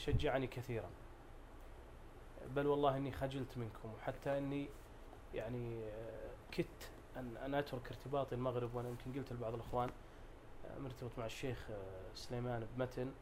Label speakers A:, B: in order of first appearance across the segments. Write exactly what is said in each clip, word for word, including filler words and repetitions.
A: شجعني كثيرا، بل والله إني خجلت منكم، وحتى إني يعني كدت أن أن أترك ارتباطي المغرب. وأنا يمكن قلت لبعض الأخوان مرتبط مع الشيخ سليمان بمتن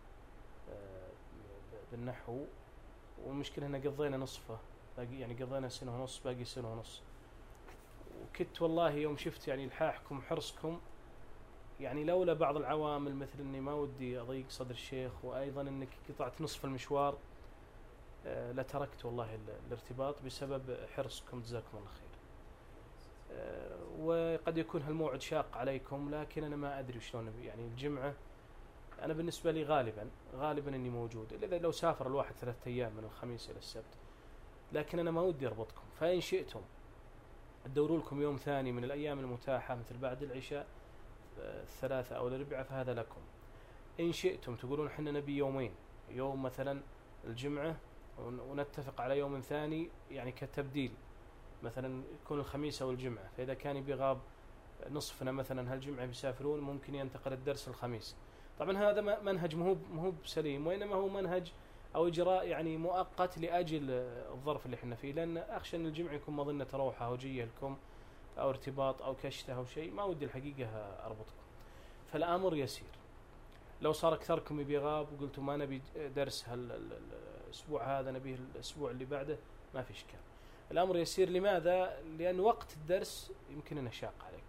A: بالنحو، والمشكلة إن قضينا نصفه، باقي يعني قضينا سنة ونص، باقي سنة ونص. وكدت والله يوم شفت يعني إلحاحكم وحرصكم، يعني لولا بعض العوامل مثل إني ما ودي أضيق صدر الشيخ، وأيضا إنك قطعت نصف المشوار، أه لتركت والله الارتباط بسبب حرصكم، جزاكم الله خير. أه وقد يكون هالموعد شاق عليكم، لكن أنا ما أدري شلون يعني الجمعة. أنا بالنسبة لي غالبا غالبا إني موجود، إلا لو سافر الواحد ثلاثة أيام من الخميس إلى السبت، لكن أنا ما ودي أربطكم. فإن شئتم تدوروا لكم يوم ثاني من الأيام المتاحة، مثل بعد العشاء الثلاثة أو الأربعاء، فهذا لكم. إن شئتم تقولون إحنا نبي يومين، يوم مثلا الجمعة ونتفق على يوم ثاني يعني كتبديل، مثلا يكون الخميس أو الجمعة، فإذا كان بيغاب نصفنا مثلا هالجمعة بيسافرون، ممكن ينتقل الدرس الخميس. طبعا هذا منهج مهو مهو سليم، وإنما هو منهج أو إجراء يعني مؤقت لأجل الظرف اللي احنا فيه، لأن أخشى أن الجمعة يكون مظنة روحة أو جية لكم أو ارتباط أو كشته أو شيء، ما ودي الحقيقة أربطكم. فالأمر يسير. لو صار أكثركم يبي غاب وقلتوا ما نبي درس هالأسبوع هذا، نبيه الأسبوع اللي بعده، ما في إشكال. الأمر يسير. لماذا؟ لأن وقت الدرس يمكن أنه شاق عليكم،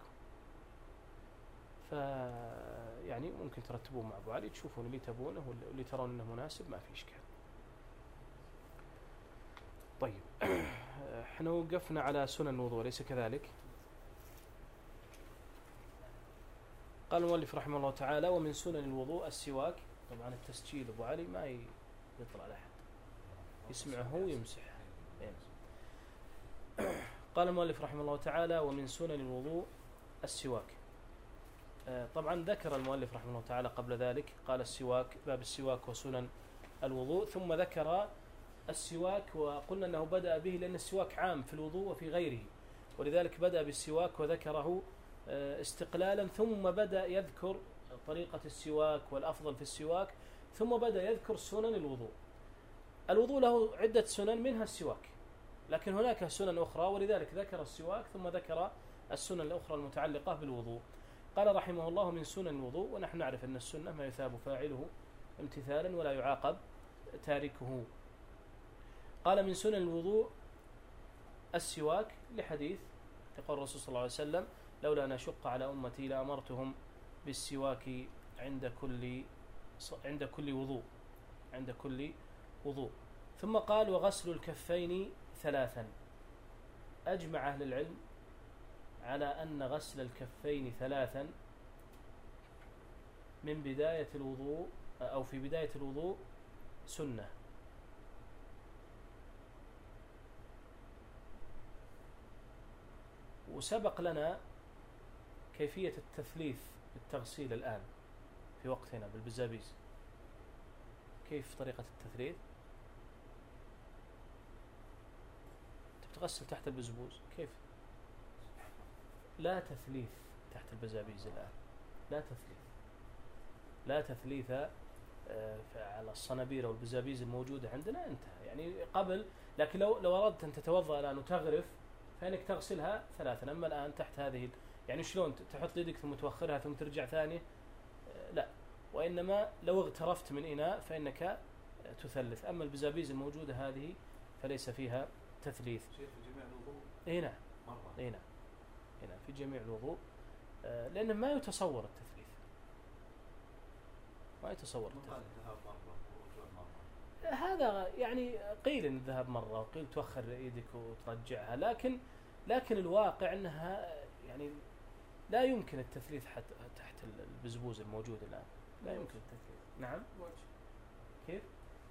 A: ف يعني ممكن ترتبوه مع أبو علي، تشوفون اللي تبونه واللي ترون أنه مناسب، ما في إشكال. طيب احنا وقفنا على سنن الوضوء، ليس كذلك؟ قال المؤلف رحمه الله تعالى: ومن سنن الوضوء السواك. طبعا التسجيل أبو علي ما يطلع لأحد، يسمعه هو يمسح. قال المؤلف رحمه الله تعالى: ومن سنن الوضوء السواك. طبعا ذكر المؤلف رحمه الله تعالى قبل ذلك، قال السواك، باب السواك وسنن الوضوء، ثم ذكر السواك، وقلنا أنه بدأ به لأن السواك عام في الوضوء وفي غيره، ولذلك بدأ بالسواك وذكره استقلالا، ثم بدأ يذكر طريقة السواك والأفضل في السواك، ثم بدأ يذكر سنن الوضوء. الوضوء له عدة سنن منها السواك، لكن هناك سنن أخرى، ولذلك ذكر السواك ثم ذكر السنن الأخرى المتعلقة بالوضوء. قال رحمه الله: من سنن الوضوء. ونحن نعرف أن السنة ما يثاب فاعله امتثالا ولا يعاقب تاركه. قال: من سنن الوضوء السواك، لحديث يقول الرسول صلى الله عليه وسلم: لولا أن أشق على أمتي لأمرتهم بالسواك عند كل عند كل وضوء عند كل وضوء. ثم قال: وغسل الكفين ثلاثا. أجمع أهل العلم على أن غسل الكفين ثلاثا من بداية الوضوء أو في بداية الوضوء سنة. وسبق لنا كيفية التثليث بالتغسيل الآن في وقتنا بالبزابيز. كيف طريقة التثليث؟ تغسل تحت البزبوز، كيف؟ لا تثليث تحت البزابيز الآن، لا تثليث لا تثليث على الصنابير والبزابيز الموجودة عندنا، انتهى يعني قبل. لكن لو لو أردت أن تتوضأ الآن وتغرف، فإنك تغسلها ثلاثا. أما الآن تحت هذه يعني شلون تحط يدك ثم توخرها ثم ترجع ثانية؟ لا، وإنما لو اغترفت من إناء فإنك تثلث. أما البزابيز الموجودة هذه فليس فيها تثليث.
B: شيء في جميع الوضوء؟
A: اي نعم، مرة اي نعم هنا في جميع الوضوء، آه لأنه ما يتصور التثليث، ما يتصور التثليث. هذا يعني قيل ان الذهاب مرة، وقيل توخر يدك وترجعها، لكن لكن الواقع انها يعني لا يمكن التثليث حتى تحت البزبوز الموجود الآن، لا يمكن التثليث. نعم.
B: وجه.
A: كيف؟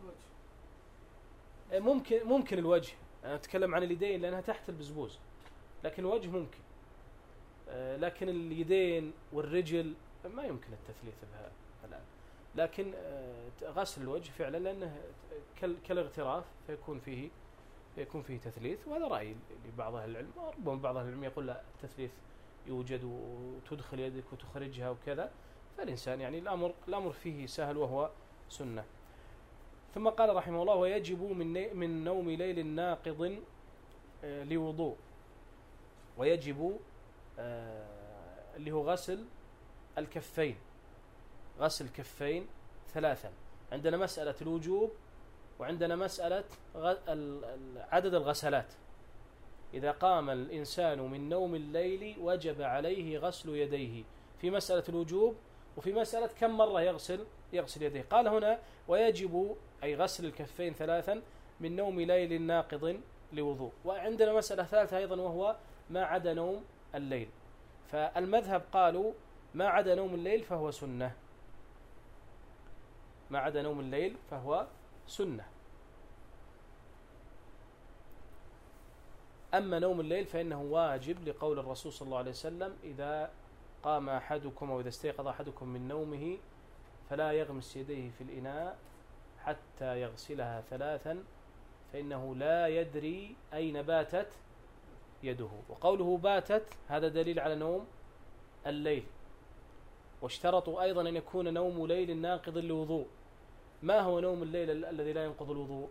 B: وجه.
A: ممكن ممكن الوجه، أنا أتكلم عن اليدين لأنها تحت البزبوز، لكن الوجه ممكن. لكن اليدين والرجل ما يمكن التثليث بها الآن. لكن غسل الوجه فعلا لأنه كالاغتراف فيكون فيه فيكون فيه تثليث، وهذا رأي لبعض أهل العلم. ربما بعض أهل العلم يقول لا، التثليث يوجد وتدخل يدك وتخرجها وكذا، فالإنسان يعني الأمر الأمر فيه سهل وهو سنة. ثم قال رحمه الله: ويجب من من نوم ليل ناقض لوضوء. ويجب اللي هو غسل الكفين، غسل الكفين ثلاثا. عندنا مسألة الوجوب، وعندنا مسألة عدد الغسلات. إذا قام الإنسان من نوم الليل وجب عليه غسل يديه، في مسألة الوجوب وفي مسألة كم مرة يغسل يغسل يديه. قال هنا: ويجب أي غسل الكفين ثلاثا من نوم ليل ناقض لوضوء. وعندنا مسألة ثالثة أيضا، وهو ما عدا نوم الليل. فالمذهب قالوا ما عدا نوم الليل فهو سنة، ما عدا نوم الليل فهو سنة. أما نوم الليل فإنه واجب، لقول الرسول صلى الله عليه وسلم: إذا قام أحدكم أو إذا استيقظ أحدكم من نومه فلا يغمس يديه في الإناء حتى يغسلها ثلاثا فإنه لا يدري أين باتت يده. وقوله باتت هذا دليل على نوم الليل. واشترطوا أيضا أن يكون نوم ليل ناقض للوضوء. ما هو نوم الليل الذي لا ينقض الوضوء؟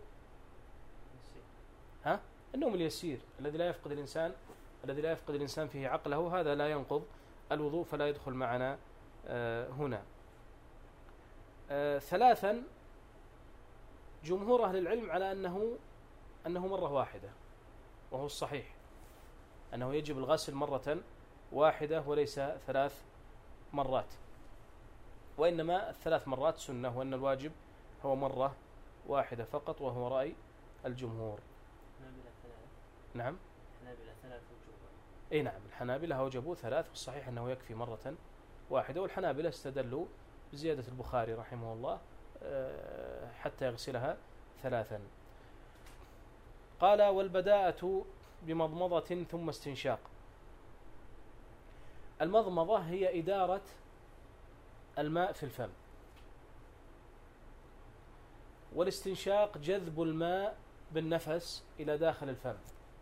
A: ها؟ النوم اليسير الذي لا يفقد الإنسان الذي لا يفقد الإنسان فيه عقله، هذا لا ينقض الوضوء، فلا يدخل معنا آه هنا. آه ثلاثا، جمهور أهل العلم على أنه أنه مرة واحدة، وهو الصحيح أنه يجب الغسل مرة واحدة وليس ثلاث مرات، وإنما الثلاث مرات سنة، وأن الواجب هو مرة واحدة فقط، وهو رأي الجمهور. نعم،
B: الحنابلة ثلاث وجوبا.
A: اي نعم، الحنابلة أوجبوا ثلاث، والصحيح أنه يكفي مرة واحدة. والحنابلة استدلوا بزيادة البخاري رحمه الله حتى يغسلها ثلاثا. قال: والبداءة بمضمضة ثم استنشاق. المضمضة هي إدارة الماء في الفم، والاستنشاق جذب الماء بالنفس إلى داخل الفم.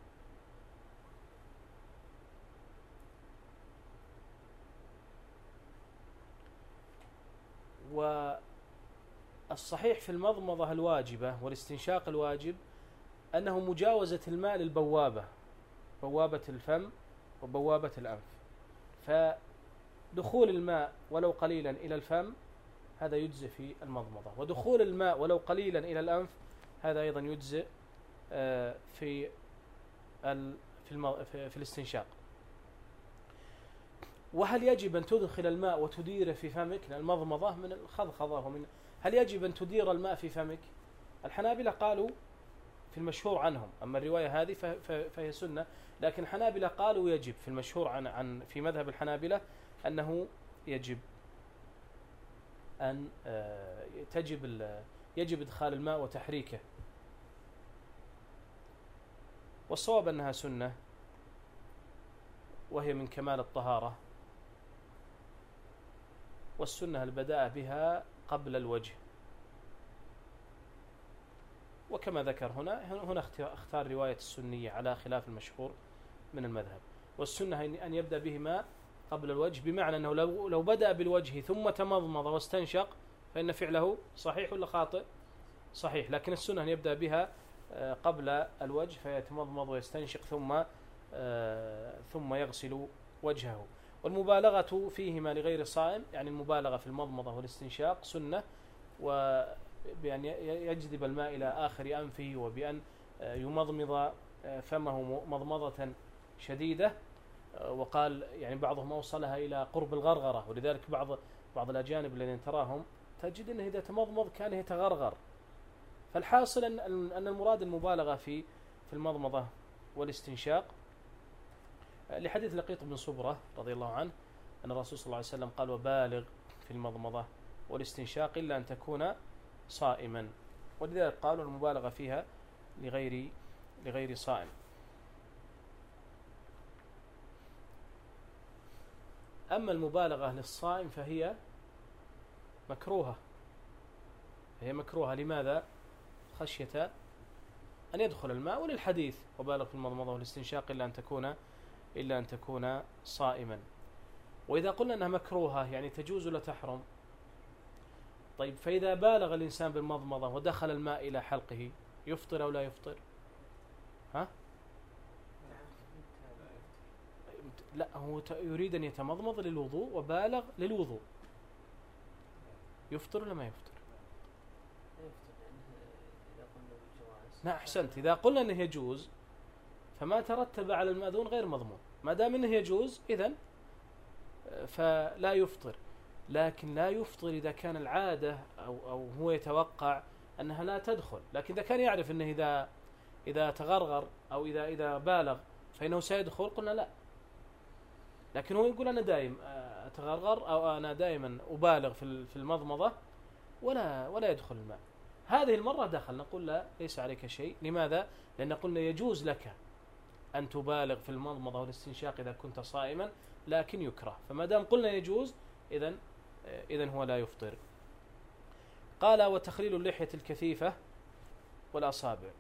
A: والصحيح في المضمضة الواجبة والاستنشاق الواجب أنه مجاوزة الماء للبوابة، بوابة الفم وبوابة الأنف. فدخول الماء ولو قليلا إلى الفم هذا يجزئ في المضمضة، ودخول الماء ولو قليلا إلى الأنف هذا أيضا يجزئ في في الاستنشاق. وهل يجب أن تدخل الماء وتديره في فمك؟ المضمضة من الخضخضة، ومن هل يجب أن تدير الماء في فمك؟ الحنابلة قالوا في المشهور عنهم، أما الرواية هذه فهي سنة، لكن الحنابلة قالوا يجب في المشهور عن عن في مذهب الحنابلة أنه يجب أن تجب يجب إدخال الماء وتحريكه. والصواب أنها سنة، وهي من كمال الطهارة، والسنة البداءة بها قبل الوجه. وكما ذكر هنا هنا اختار رواية السنية على خلاف المشهور من المذهب. والسنة أن يبدأ بهما قبل الوجه، بمعنى أنه لو لو بدأ بالوجه ثم تمضمض واستنشق فإن فعله صحيح ولا خاطئ؟ صحيح. لكن السنة أن يبدأ بها قبل الوجه فيتمضمض ويستنشق ثم ثم يغسل وجهه. والمبالغة فيهما لغير الصائم، يعني المبالغة في المضمضة والاستنشاق سنة، وبأن يجذب الماء إلى آخر أنفه، وبأن يمضمض فمه مضمضة شديدة. وقال يعني بعضهم أوصلها إلى قرب الغرغرة، ولذلك بعض بعض الأجانب الذين تراهم تجد أنه إذا تمضمض كان يتغرغر. فالحاصل أن أن المراد المبالغة في في المضمضة والاستنشاق، لحديث لقيط بن صبرة رضي الله عنه أن الرسول صلى الله عليه وسلم قال: وبالغ في المضمضة والاستنشاق إلا أن تكون صائما. ولذلك قالوا المبالغة فيها لغير لغير صائم. أما المبالغة للصائم فهي مكروهة، هي مكروهة. لماذا؟ خشية أن يدخل الماء، وللحديث: وبالغ في المضمضة والاستنشاق إلا أن تكون إلا أن تكون صائما. وإذا قلنا أنها مكروهة يعني تجوز ولا تحرم؟ طيب فإذا بالغ الإنسان بالمضمضة ودخل الماء إلى حلقه يفطر أو لا يفطر؟ ها؟ لا، هو يريد أن يتمضمض للوضوء وبالغ للوضوء، يفطر ولا ما يفطر؟ نعم أحسنت. إذا قلنا أنه يجوز فما ترتب على المأذون غير مضمون، ما دام أنه يجوز إذن فلا يفطر. لكن لا يفطر إذا كان العادة أو, أو هو يتوقع أنها لا تدخل. لكن إذا كان يعرف أنه إذا إذا تغرغر أو إذا إذا بالغ فإنه سيدخل قلنا لا. لكن هو يقول أنا دائم أتغرغر أو أنا دائما أبالغ في في المضمضة ولا ولا يدخل الماء، هذه المرة دخل، نقول لا ليس عليك شيء. لماذا؟ لأن قلنا يجوز لك أن تبالغ في المضمضة والاستنشاق إذا كنت صائما، لكن يكره. فما دام قلنا يجوز إذن إذن هو لا يفطر. قال وتخليل اللحية الكثيفة والأصابع.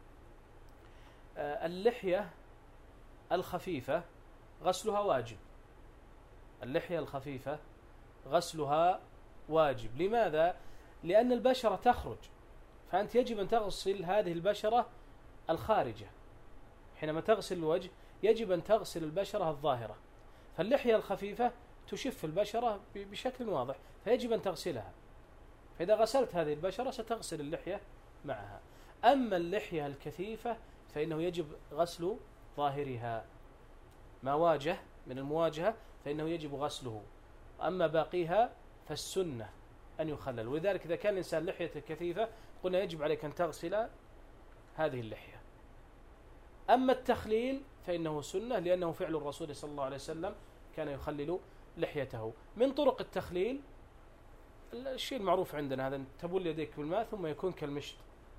A: اللحية الخفيفة غسلها واجب، اللحية الخفيفة غسلها واجب. لماذا؟ لأن البشرة تخرج، فأنت يجب أن تغسل هذه البشرة الخارجة. حينما تغسل الوجه يجب أن تغسل البشرة الظاهرة، فاللحية الخفيفة تشف البشرة بشكل واضح فيجب أن تغسلها. فإذا غسلت هذه البشرة ستغسل اللحية معها. أما اللحية الكثيفة فإنه يجب غسل ظاهرها، ما واجه من المواجهة فإنه يجب غسله، أما باقيها فالسنة أن يخلل. ولذلك إذا كان الإنسان لحية كثيفة قلنا يجب عليك أن تغسل هذه اللحية. أما التخليل فإنه سنة، لأنه فعل الرسول صلى الله عليه وسلم كان يخلل لحيته. من طرق التخليل الشيء المعروف عندنا هذا، تبل يديك بالماء ثم يكون كالمشط.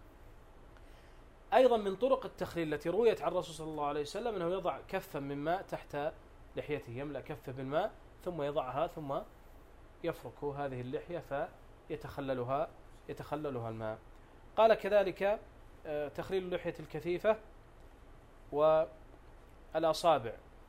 A: أيضا من طرق التخليل التي رويت عن الرسول صلى الله عليه وسلم أنه يضع كفا من ماء تحت لحيته، يملأ كفه بالماء ثم يضعها ثم يفرك هذه اللحية فيتخللها يتخللها الماء. قال كذلك تخليل اللحية الكثيفة والأصابع،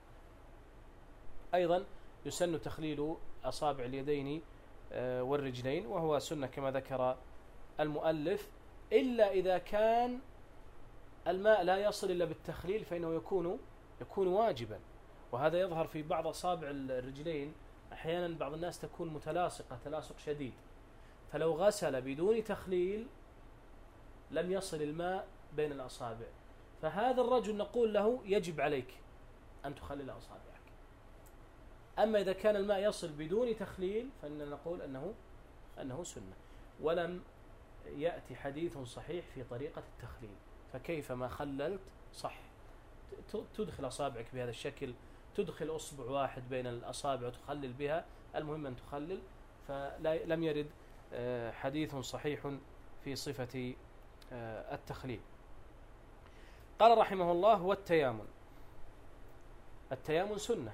A: أيضا يسن تخليل أصابع اليدين والرجلين، وهو سنة كما ذكر المؤلف، إلا إذا كان الماء لا يصل إلا بالتخليل فإنه يكون يكون واجبا. وهذا يظهر في بعض أصابع الرجلين، أحيانا بعض الناس تكون متلاصقة تلاصق شديد، فلو غسل بدون تخليل لم يصل الماء بين الأصابع، فهذا الرجل نقول له يجب عليك أن تخلل أصابعك. أما إذا كان الماء يصل بدون تخليل فإننا نقول أنه أنه سنة. ولم يأتي حديث صحيح في طريقة التخليل، فكيف ما خللت صح، تدخل أصابعك بهذا الشكل، تدخل أصبع واحد بين الأصابع وتخلل بها، المهم أن تخلل. فلم يرد حديث صحيح في صفة التخليل. قال رحمه الله والتيامن. التيامن سنة.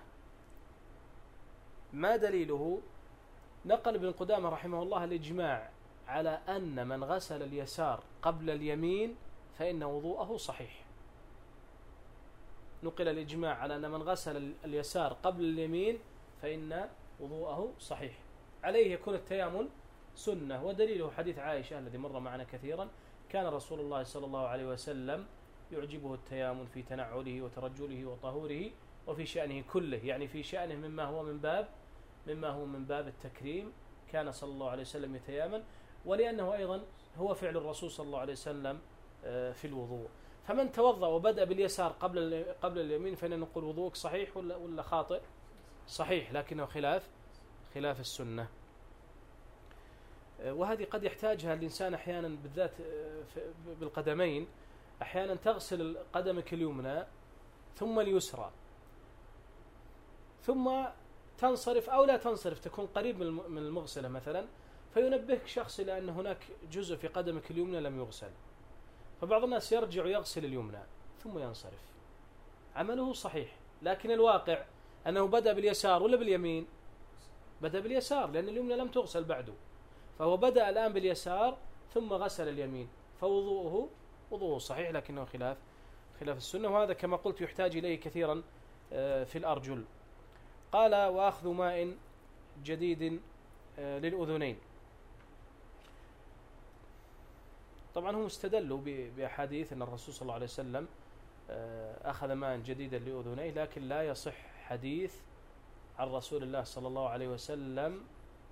A: ما دليله؟ نقل ابن قدامة رحمه الله الإجماع على أن من غسل اليسار قبل اليمين فإن وضوءه صحيح. نقل الإجماع على أن من غسل اليسار قبل اليمين فإن وضوءه صحيح. عليه يكون التيامن سنة. ودليله حديث عائشة الذي مر معنا كثيرا، كان رسول الله صلى الله عليه وسلم يعجبه التيامن في تنعله وترجله وطهوره وفي شأنه كله، يعني في شأنه مما هو من باب مما هو من باب التكريم كان صلى الله عليه وسلم يتيامن، ولأنه أيضا هو فعل الرسول صلى الله عليه وسلم في الوضوء. فمن توضأ وبدأ باليسار قبل قبل اليمين فإن نقول وضوءك صحيح ولا ولا خاطئ؟ صحيح، لكنه خلاف خلاف السنة. وهذه قد يحتاجها الإنسان أحيانا بالذات بالقدمين، أحيانا تغسل قدمك اليمنى ثم اليسرى ثم تنصرف أو لا تنصرف، تكون قريب من المغسلة مثلا، فينبهك شخص إلى أن هناك جزء في قدمك اليمنى لم يغسل، فبعض الناس يرجع يغسل اليمنى ثم ينصرف، عمله صحيح، لكن الواقع أنه بدأ باليسار ولا باليمين؟ بدأ باليسار لأن اليمنى لم تغسل بعده، فهو بدأ الآن باليسار ثم غسل اليمين، فوضوءه وضوءه صحيح لكنه خلاف خلاف السنة. وهذا كما قلت يحتاج إليه كثيرا في الأرجل. قال وأخذ ماء جديد للأذنين. طبعا هم استدلوا بأحاديث أن الرسول صلى الله عليه وسلم أخذ ماء جديدا لأذنيه، لكن لا يصح حديث عن رسول الله صلى الله عليه وسلم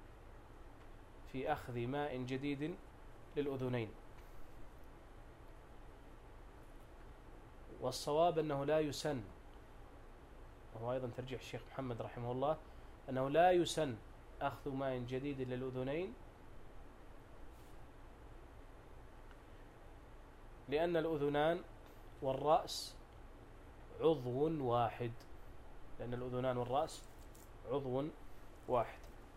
A: في أخذ ماء جديد للأذنين. والصواب أنه لا يسن، وهو أيضا ترجيح الشيخ محمد رحمه الله، أنه لا يسن أخذ ماء جديد للأذنين، لأن الأذنان والرأس عضو واحد، لأن الأذنان والرأس عضو واحد.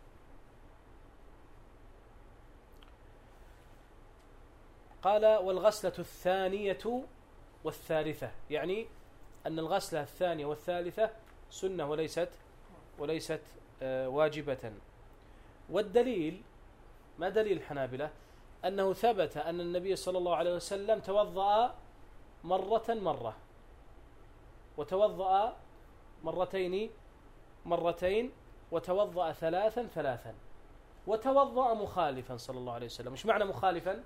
A: قال والغسلة الثانية والثالثة، يعني أن الغسلة الثانية والثالثة سنة وليست وليست واجبة. والدليل، ما دليل الحنابلة؟ أنه ثبت أن النبي صلى الله عليه وسلم توضأ مرة مرة، وتوضأ مرتين مرتين، وتوضأ ثلاثا ثلاثا، وتوضأ مخالفا صلى الله عليه وسلم. مش معنى مخالفا؟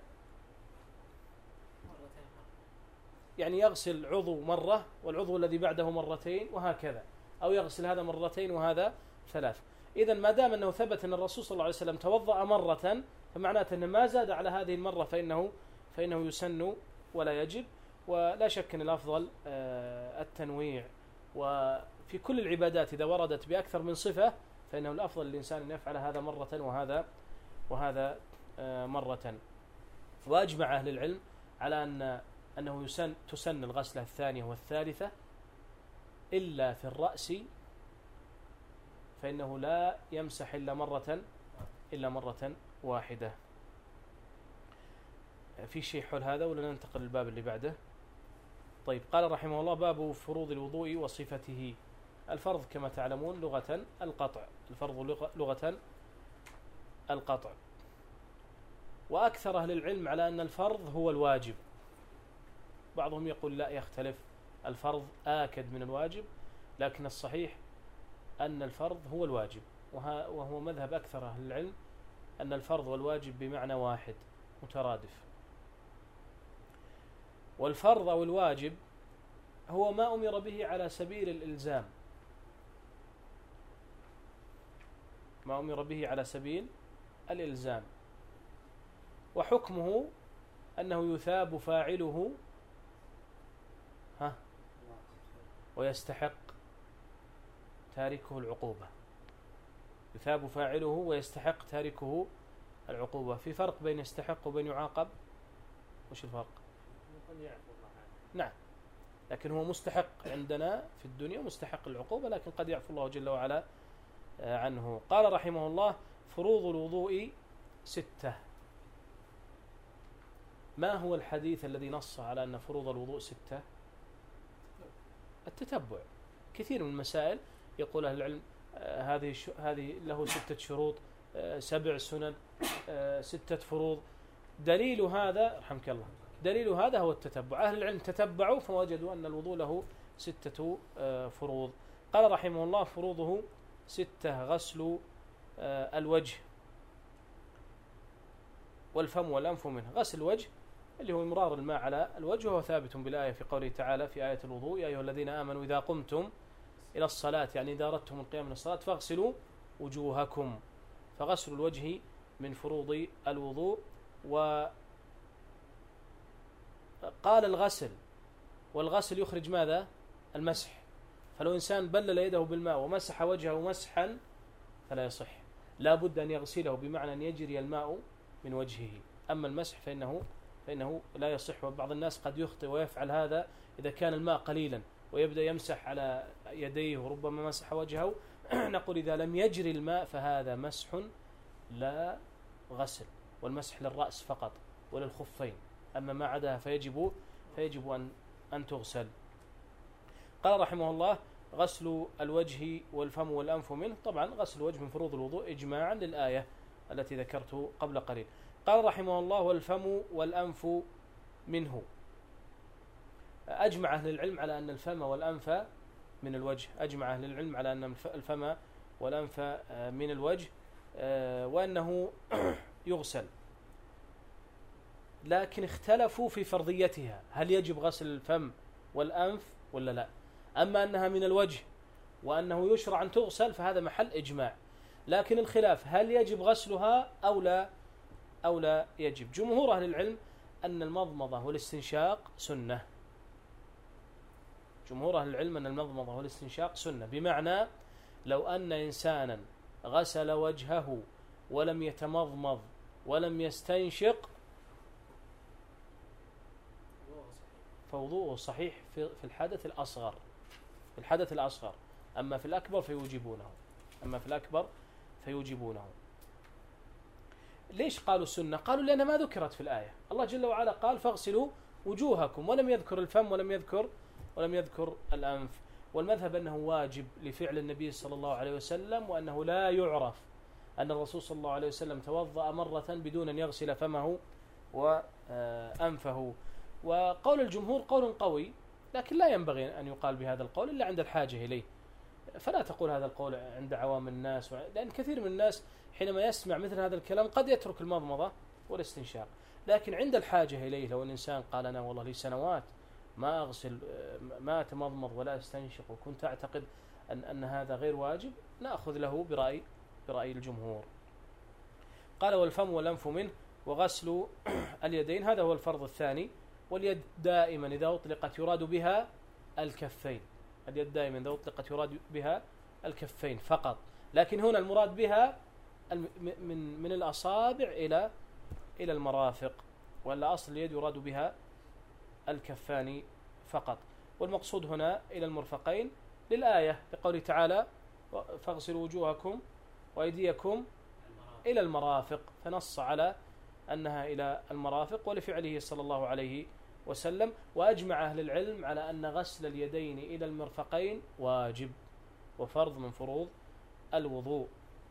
A: يعني يغسل عضو مرة والعضو الذي بعده مرتين وهكذا، أو يغسل هذا مرتين وهذا ثلاث. إذن ما دام أنه ثبت أن الرسول صلى الله عليه وسلم توضأ مرة، فمعناته أنه ما زاد على هذه المرة فإنه فإنه يسن ولا يجب. ولا شك أن الأفضل التنويع، وفي كل العبادات إذا وردت بأكثر من صفة فإنه الأفضل للإنسان أن يفعل هذا مرة وهذا وهذا مرة. وأجمع أهل العلم على أن أنه يسن تسن الغسلة الثانية والثالثة إلا في الرأس، فإنه لا يمسح إلا مرة إلا مرة واحدة. في شيء حول هذا ولا ننتقل للباب اللي بعده؟ طيب، قال رحمه الله: باب فروض الوضوء وصفته. الفرض كما تعلمون لغة القطع، الفرض لغة القطع. وأكثر أهل العلم على أن الفرض هو الواجب. بعضهم يقول لا، يختلف، الفرض آكد من الواجب، لكن الصحيح أن الفرض هو الواجب، وهو مذهب أكثر أهل العلم أن الفرض والواجب بمعنى واحد مترادف. والفرض أو الواجب هو ما أمر به على سبيل الإلزام، ما أمر به على سبيل الإلزام، وحكمه أنه يثاب فاعله ها ويستحق تاركه العقوبة، يثاب فاعله ويستحق تاركه العقوبة. في فرق بين يستحق وبين يعاقب؟ وش الفرق؟ نعم، لكن هو مستحق عندنا في الدنيا، مستحق العقوبة، لكن قد يعفو الله جل وعلا عنه. قال رحمه الله: فروض الوضوء ستة. ما هو الحديث الذي نص على أن فروض الوضوء ستة؟ التتبع. كثير من المسائل يقول أهل العلم هذه هذه له ستة شروط، سبع سنن، ستة فروض. دليل هذا رحمك الله، دليل هذا هو التتبع. أهل العلم تتبعوا فوجدوا أن الوضوء له ستة فروض. قال رحمه الله: فروضه ستة: غسل الوجه والفم والأنف منه. غسل الوجه اللي هو إمرار الماء على الوجه، وهو ثابت بالآية في قوله تعالى في آية الوضوء: يا أيها الذين آمنوا إذا قمتم إلى الصلاة، يعني إذا أردتم القيام من الصلاة فاغسلوا وجوهكم. فغسل الوجه من فروض الوضوء. وقال الغسل، والغسل يخرج ماذا؟ المسح. فلو إنسان بلل يده بالماء ومسح وجهه مسحا فلا يصح، لا بد أن يغسله، بمعنى أن يجري الماء من وجهه. أما المسح فإنه فإنه لا يصح. وبعض الناس قد يخطئ ويفعل هذا إذا كان الماء قليلا ويبدأ يمسح على يديه وربما مسح وجهه. نقول إذا لم يجري الماء فهذا مسح لا غسل، والمسح للرأس فقط وللخفين، أما ما عداها فيجب فيجب أن أن تغسل. قال رحمه الله: غسل الوجه والفم والأنف منه. طبعا غسل الوجه من فروض الوضوء إجماعا للآية التي ذكرت قبل قليل. قال رحمه الله: والفم والأنف منه. أجمع أهل العلم على أن الفم والأنف من الوجه، أجمع أهل العلم على أن الفم والأنف من الوجه، وأنه يغسل. لكن اختلفوا في فرضيتها، هل يجب غسل الفم والأنف ولا لا. أما أنها من الوجه وأنه يشرع أن تغسل فهذا محل إجماع، لكن الخلاف هل يجب غسلها أو لا أو لا يجب. جمهور أهل العلم أن المضمضة والاستنشاق سنة. جمهور أهل العلم أن المضمضة والاستنشاق سنة، بمعنى لو أن إنسانا غسل وجهه ولم يتمضمض ولم يستنشق فوضوءه صحيح في الحدث الأصغر، في الحدث الأصغر. أما في الأكبر فيوجبونه، أما في الأكبر فيوجبونه. ليش قالوا سنة؟ قالوا لأنها ما ذكرت في الآية. الله جل وعلا قال فاغسلوا وجوهكم، ولم يذكر الفم ولم يذكر ولم يذكر الأنف. والمذهب أنه واجب لفعل النبي صلى الله عليه وسلم، وأنه لا يعرف أن الرسول صلى الله عليه وسلم توضأ مرة بدون أن يغسل فمه وأنفه. وقول الجمهور قول قوي، لكن لا ينبغي أن يقال بهذا القول إلا عند الحاجة إليه. فلا تقول هذا القول عند عوام الناس، لأن كثير من الناس حينما يسمع مثل هذا الكلام قد يترك المضمضة والاستنشاق. لكن عند الحاجة إليه، لو أن إنسان قال أنا والله لي سنوات ما أغسل ما أتمضمض ولا أستنشق وكنت أعتقد أن, أن هذا غير واجب، نأخذ له برأي برأي الجمهور. قال والفم والأنف منه، وغسل اليدين هذا هو الفرض الثاني. واليد دائما إذا أطلقت يراد بها الكفين، اليد دائما إذا أطلقت يراد بها الكفين فقط، لكن هنا المراد بها من من الأصابع إلى إلى المرافق، ولا أصل اليد يراد بها الكفان فقط. والمقصود هنا إلى المرفقين للآية، لقوله تعالى فاغسلوا وجوهكم وأيديكم إلى المرافق، فنص على أنها إلى المرافق ولفعله صلى الله عليه وسلم. وأجمع أهل العلم على أن غسل اليدين إلى المرفقين واجب وفرض من فروض الوضوء.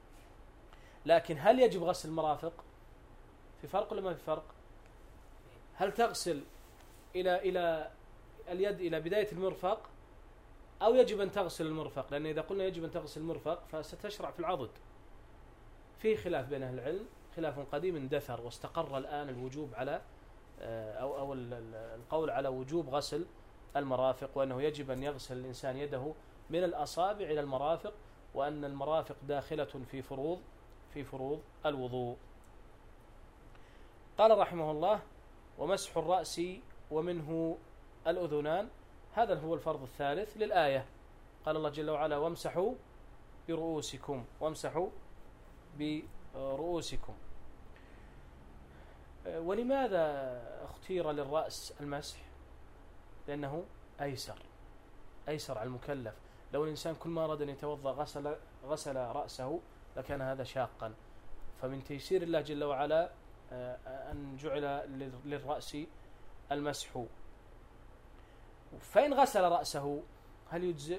A: لكن هل يجب غسل المرافق؟ في فرق ولا ما في فرق؟ هل تغسل إلى إلى اليد إلى بداية المرفق، أو يجب أن تغسل المرفق؟ لأن إذا قلنا يجب أن تغسل المرفق فستشرع في العضد. في خلاف بين أهل العلم، خلاف قديم اندثر، واستقر الآن الوجوب على أو أو القول على وجوب غسل المرافق، وأنه يجب أن يغسل الإنسان يده من الأصابع إلى المرافق، وأن المرافق داخلة في فروض في فروض الوضوء. قال رحمه الله ومسح الرأس ومنه الأذنان، هذا هو الفرض الثالث للآية. قال الله جل وعلا وامسحوا برؤوسكم، وامسحوا برؤوسكم. ولماذا اختير للرأس المسح؟ لأنه أيسر أيسر على المكلف. لو الإنسان كل ما أراد أن يتوضأ غسل غسل رأسه لكان هذا شاقا، فمن تيسير الله جل وعلا أن جعل للرأس المسح. فإن غسل رأسه هل يجزئ؟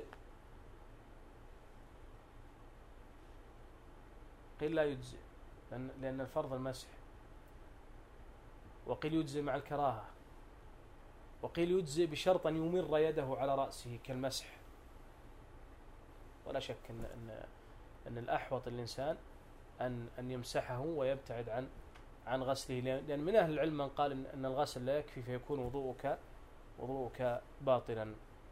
A: قيل لا يجزئ، لأن الفرض المسح، وقيل يجزئ مع الكراهة، وقيل يجزئ بشرط أن يمر يده على رأسه كالمسح. ولا شك أن, أن, أن الأحوط الإنسان أن, أن يمسحه ويبتعد عن عن غسله، لأن من أهل العلم من قال أن الغسل لا يكفي فيكون وضوءك وضوءك باطلا.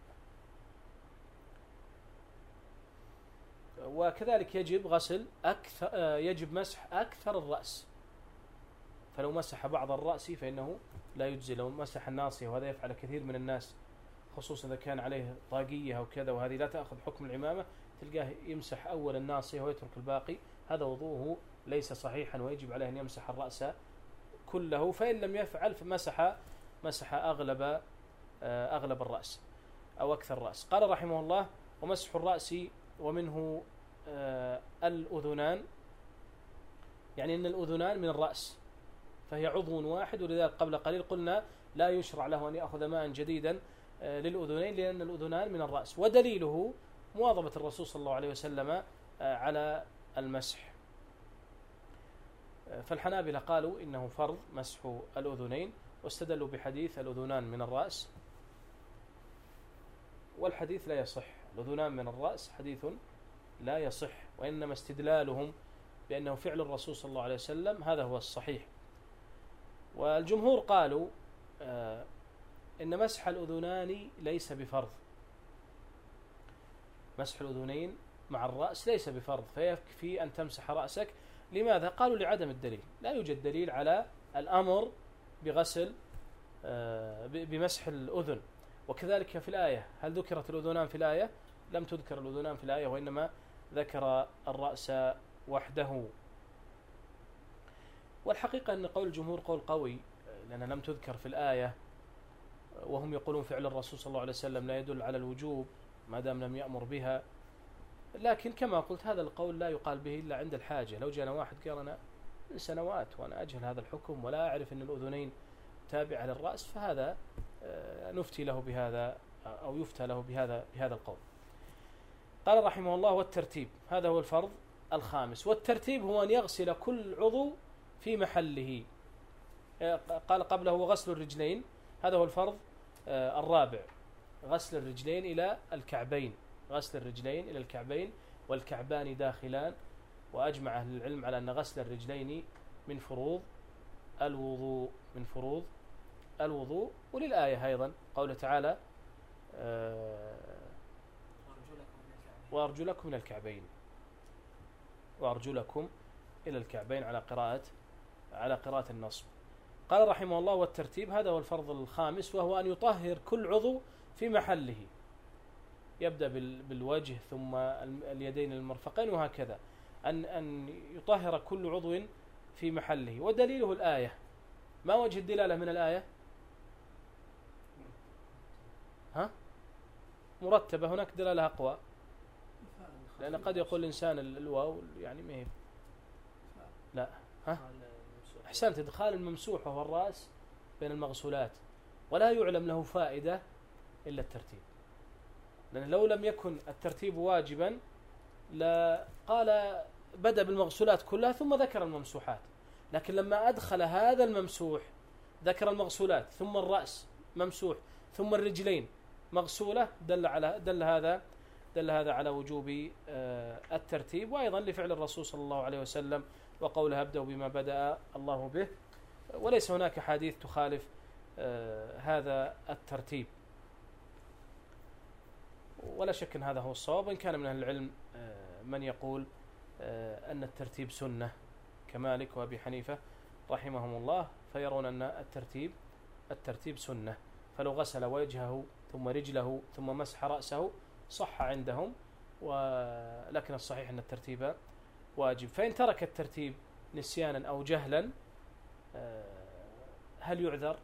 A: وكذلك يجب غسل أكثر يجب مسح أكثر الرأس، فلو مسح بعض الرأس فإنه لا يجزي. لو مسح الناصية، وهذا يفعل كثير من الناس خصوصا إذا كان عليه طاقية أو كذا، وهذه لا تأخذ حكم العمامة، تلقاه يمسح أول الناصية ويترك الباقي، هذا وضوءه ليس صحيحا، ويجب عليه أن يمسح الرأس كله. فإن لم يفعل فمسح مسح أغلب أغلب الرأس أو أكثر الرأس. قال رحمه الله ومسح الرأس ومنه الأذنان، يعني أن الأذنان من الرأس فهي عضو واحد، ولذلك قبل قليل قلنا لا يشرع له أن يأخذ ماء جديدا للأذنين، لأن الأذنان من الرأس. ودليله مواظبة الرسول صلى الله عليه وسلم على المسح. فالحنابلة قالوا إنه فرض مسح الأذنين، واستدلوا بحديث الأذنان من الرأس، والحديث لا يصح. الأذنان من الرأس حديث لا يصح، وإنما استدلالهم بأنه فعل الرسول صلى الله عليه وسلم هذا هو الصحيح. والجمهور قالوا آه إن مسح الأذنان ليس بفرض، مسح الأذنين مع الرأس ليس بفرض، فيكفي أن تمسح رأسك. لماذا؟ قالوا لعدم الدليل، لا يوجد دليل على الأمر بغسل آه بمسح الأذن. وكذلك في الآية، هل ذكرت الأذنان في الآية؟ لم تذكر الأذنان في الآية، وإنما ذكر الرأس وحده. والحقيقة أن قول الجمهور قول قوي، لأنها لم تذكر في الآية، وهم يقولون فعل الرسول صلى الله عليه وسلم لا يدل على الوجوب ما دام لم يأمر بها. لكن كما قلت هذا القول لا يقال به إلا عند الحاجة. لو جاءنا واحد قال أنا من سنوات وأنا أجهل هذا الحكم ولا أعرف أن الأذنين تابعة للرأس، فهذا نفتي له بهذا أو يفتى له بهذا بهذا القول. قال رحمه الله: والترتيب، هذا هو الفرض الخامس. والترتيب هو أن يغسل كل عضو في محله. قال قبله وغسل الرجلين، هذا هو الفرض الرابع، غسل الرجلين إلى الكعبين، غسل الرجلين إلى الكعبين والكعبان داخلان. وأجمع أهل العلم على أن غسل الرجلين من فروض الوضوء، من فروض الوضوء. وللآية أيضا قوله تعالى: وأرجلكم إلى الكعبين، وأرجلكم إلى الكعبين على قراءة على قراءة النصب. قال رحمه الله: والترتيب، هذا هو الفرض الخامس، وهو أن يطهر كل عضو في محله، يبدأ بالوجه ثم اليدين المرفقين وهكذا، أن أن يطهر كل عضو في محله. ودليله الآية. ما وجه الدلالة من الآية؟ ها؟ مرتبة، هناك دلالة أقوى، لأن قد يقول الإنسان الواو يعني ما هي لا ها أحسنت، إدخال الممسوح وهو الرأس بين المغسولات، ولا يعلم له فائدة إلا الترتيب. لأن لو لم يكن الترتيب واجبا لقال بدأ بالمغسولات كلها ثم ذكر الممسوحات، لكن لما أدخل هذا الممسوح ذكر المغسولات ثم الرأس ممسوح ثم الرجلين مغسولة، دل على دل هذا دل هذا على وجوب الترتيب. وأيضا لفعل الرسول صلى الله عليه وسلم وقوله: أبدأ بما بدأ الله به. وليس هناك حديث تخالف هذا الترتيب، ولا شك أن هذا هو الصواب. وإن كان من أهل العلم من يقول أن الترتيب سنة كمالك وأبي حنيفة رحمهم الله، فيرون أن الترتيب الترتيب سنة. فلو غسل وجهه ثم رجله ثم مسح رأسه صح عندهم، ولكن الصحيح أن الترتيب واجب. فإن ترك الترتيب نسيانا أو جهلا هل يعذر؟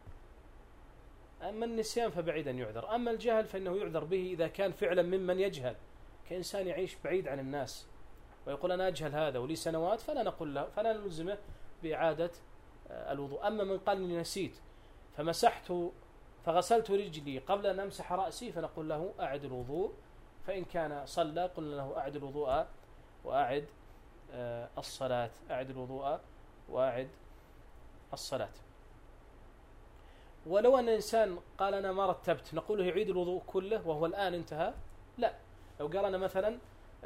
A: أما النسيان فبعيدا يعذر، أما الجهل فإنه يعذر به إذا كان فعلا ممن يجهل، كإنسان يعيش بعيد عن الناس ويقول أنا أجهل هذا ولي سنوات، فلا نقول له فلا نلزمه بإعادة الوضوء. أما من قال إني نسيت فمسحت فغسلت رجلي قبل أن أمسح رأسي فنقول له أعد الوضوء. فإن كان صلى قلنا له أعد الوضوء وأعد الصلاة، أعد الوضوء وأعد الصلاة. ولو أن الإنسان قال أنا ما رتبت نقول له يعيد الوضوء كله وهو الآن انتهى؟ لا. لو قال أنا مثلا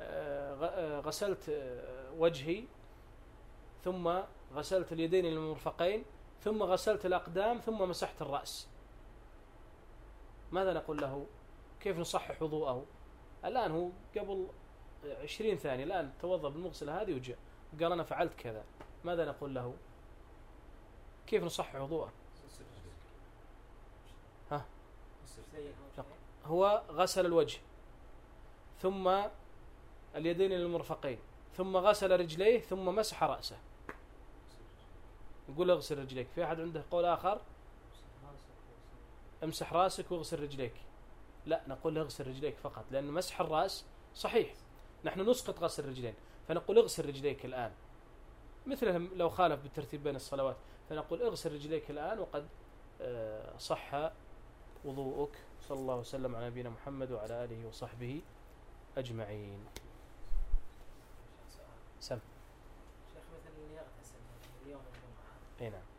A: غسلت وجهي ثم غسلت اليدين المرفقين ثم غسلت الأقدام ثم مسحت الرأس، ماذا نقول له؟ كيف نصحح وضوءه؟ الآن هو قبل عشرين ثانية الآن توضأ بالمغسلة هذه وجاء قال أنا فعلت كذا، ماذا نقول له؟ كيف نصحح وضوءه؟ ها؟ هو غسل الوجه ثم اليدين المرفقين ثم غسل رجليه ثم مسح رأسه، نقول اغسل رجليك. في أحد عنده قول آخر امسح راسك واغسل رجليك؟ لا، نقول له اغسل رجليك فقط، لأن مسح الرأس صحيح، نحن نسقط غسل الرجلين فنقول اغسل رجليك الآن، مثل لو خالف بالترتيب بين الصلوات فنقول اغسل رجليك الآن وقد صح وضوءك. صلى الله وسلم على نبينا محمد وعلى آله وصحبه أجمعين. سم
B: شيخ، مثل اللي يغتسل اليوم الجمعة
A: اي نعم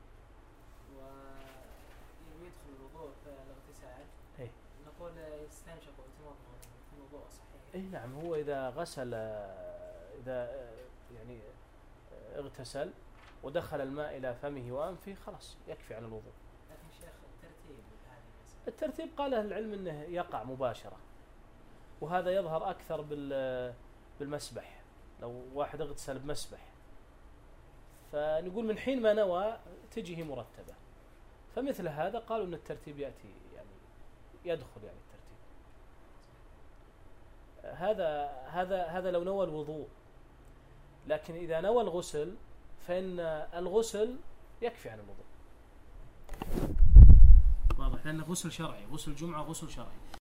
B: ويدخل الوضوء في الاغتسال،
A: اي
B: نقول يستنشق ويتمضمض الوضوء صحيح؟
A: اي نعم، هو إذا غسل إذا يعني اغتسل ودخل الماء إلى فمه وأنفه خلاص يكفي عن الوضوء.
B: لكن شيخ الترتيب هذه المسألة.
A: الترتيب قال أهل العلم أنه يقع مباشرة، وهذا يظهر أكثر بالمسبح. لو واحد اغتسل بمسبح فنقول من حين ما نوى تجيه مرتبة، فمثل هذا قالوا أن الترتيب يأتي يعني يدخل يعني الترتيب. هذا هذا هذا لو نوى الوضوء، لكن إذا نوى الغسل فإن الغسل يكفي عن الوضوء. واضح، لأنه غسل شرعي، غسل جمعة غسل شرعي.